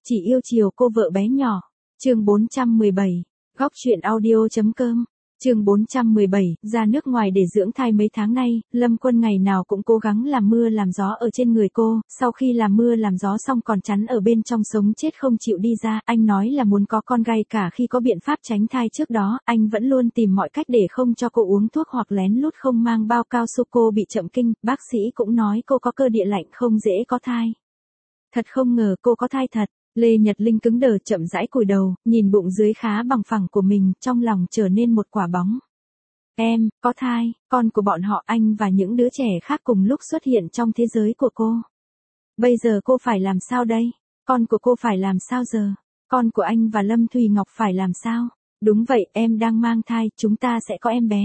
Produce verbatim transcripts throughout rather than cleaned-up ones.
chỉ yêu chiều cô vợ bé nhỏ. Chương bốn trăm mười bảy, góc truyện audio chấm com. Chương bốn trăm mười bảy, ra nước ngoài để dưỡng thai mấy tháng nay, Lâm Quân ngày nào cũng cố gắng làm mưa làm gió ở trên người cô, sau khi làm mưa làm gió xong còn chắn ở bên trong sống chết không chịu đi ra, anh nói là muốn có con gái cả khi có biện pháp tránh thai trước đó, anh vẫn luôn tìm mọi cách để không cho cô uống thuốc hoặc lén lút không mang bao cao su cô bị chậm kinh, bác sĩ cũng nói cô có cơ địa lạnh không dễ có thai. Thật không ngờ cô có thai thật. Lê Nhật Linh cứng đờ chậm rãi cúi đầu, nhìn bụng dưới khá bằng phẳng của mình, trong lòng trở nên một quả bóng. Em, có thai, con của bọn họ anh và những đứa trẻ khác cùng lúc xuất hiện trong thế giới của cô. Bây giờ cô phải làm sao đây? Con của cô phải làm sao giờ? Con của anh và Lâm Thùy Ngọc phải làm sao? Đúng vậy, em đang mang thai, chúng ta sẽ có em bé.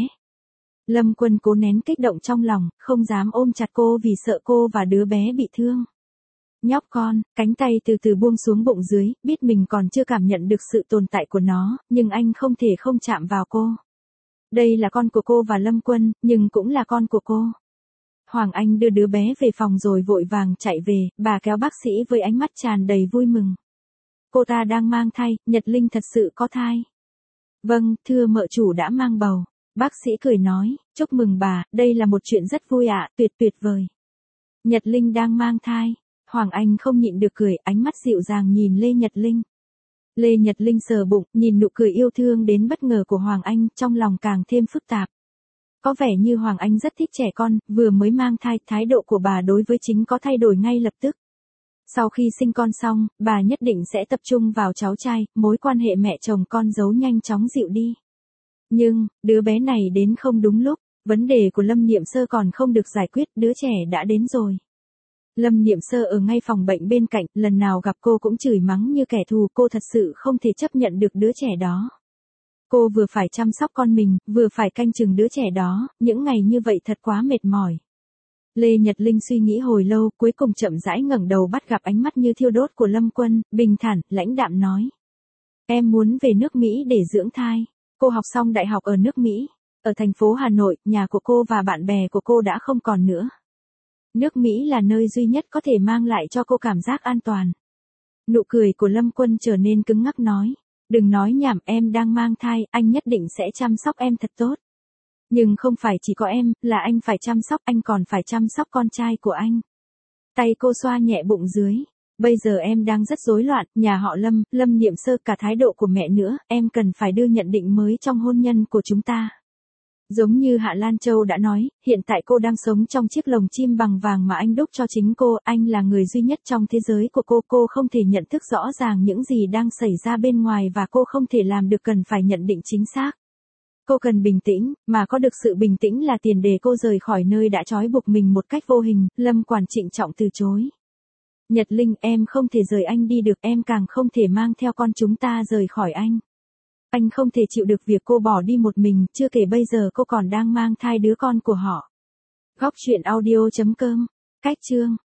Lâm Quân cố nén kích động trong lòng, không dám ôm chặt cô vì sợ cô và đứa bé bị thương. Nhóc con, cánh tay từ từ buông xuống bụng dưới, biết mình còn chưa cảm nhận được sự tồn tại của nó, nhưng anh không thể không chạm vào cô. Đây là con của cô và Lâm Quân, nhưng cũng là con của cô. Hoàng Anh đưa đứa bé về phòng rồi vội vàng chạy về, bà kéo bác sĩ với ánh mắt tràn đầy vui mừng. Cô ta đang mang thai, Nhật Linh thật sự có thai. Vâng, thưa mợ chủ đã mang bầu. Bác sĩ cười nói, chúc mừng bà, đây là một chuyện rất vui ạ, tuyệt tuyệt vời. Nhật Linh đang mang thai. Hoàng Anh không nhịn được cười, ánh mắt dịu dàng nhìn Lê Nhật Linh. Lê Nhật Linh sờ bụng, nhìn nụ cười yêu thương đến bất ngờ của Hoàng Anh, trong lòng càng thêm phức tạp. Có vẻ như Hoàng Anh rất thích trẻ con, vừa mới mang thai, thái độ của bà đối với chính có thay đổi ngay lập tức. Sau khi sinh con xong, bà nhất định sẽ tập trung vào cháu trai, mối quan hệ mẹ chồng con dâu nhanh chóng dịu đi. Nhưng, đứa bé này đến không đúng lúc, vấn đề của Lâm Niệm Sơ còn không được giải quyết, đứa trẻ đã đến rồi. Lâm Niệm Sơ ở ngay phòng bệnh bên cạnh, lần nào gặp cô cũng chửi mắng như kẻ thù, cô thật sự không thể chấp nhận được đứa trẻ đó. Cô vừa phải chăm sóc con mình, vừa phải canh chừng đứa trẻ đó, những ngày như vậy thật quá mệt mỏi. Lê Nhật Linh suy nghĩ hồi lâu, cuối cùng chậm rãi ngẩng đầu bắt gặp ánh mắt như thiêu đốt của Lâm Quân, bình thản, lãnh đạm nói. Em muốn về nước Mỹ để dưỡng thai. Cô học xong đại học ở nước Mỹ. Ở thành phố Hà Nội, nhà của cô và bạn bè của cô đã không còn nữa. Nước Mỹ là nơi duy nhất có thể mang lại cho cô cảm giác an toàn. Nụ cười của Lâm Quân trở nên cứng ngắc nói. Đừng nói nhảm, em đang mang thai, anh nhất định sẽ chăm sóc em thật tốt. Nhưng không phải chỉ có em, là anh phải chăm sóc, anh còn phải chăm sóc con trai của anh. Tay cô xoa nhẹ bụng dưới. Bây giờ em đang rất rối loạn, nhà họ Lâm, Lâm Niệm Sơ, cả thái độ của mẹ nữa, em cần phải đưa nhận định mới trong hôn nhân của chúng ta. Giống như Hạ Lan Châu đã nói, hiện tại cô đang sống trong chiếc lồng chim bằng vàng mà anh đúc cho chính cô, anh là người duy nhất trong thế giới của cô, cô không thể nhận thức rõ ràng những gì đang xảy ra bên ngoài và cô không thể làm được, cần phải nhận định chính xác. Cô cần bình tĩnh, mà có được sự bình tĩnh là tiền đề cô rời khỏi nơi đã trói buộc mình một cách vô hình, Lâm Quản trịnh trọng từ chối. Nhật Linh, em không thể rời anh đi được, em càng không thể mang theo con chúng ta rời khỏi anh. Anh không thể chịu được việc cô bỏ đi một mình, chưa kể bây giờ cô còn đang mang thai đứa con của họ. Góc truyện audio chấm com. Cách chương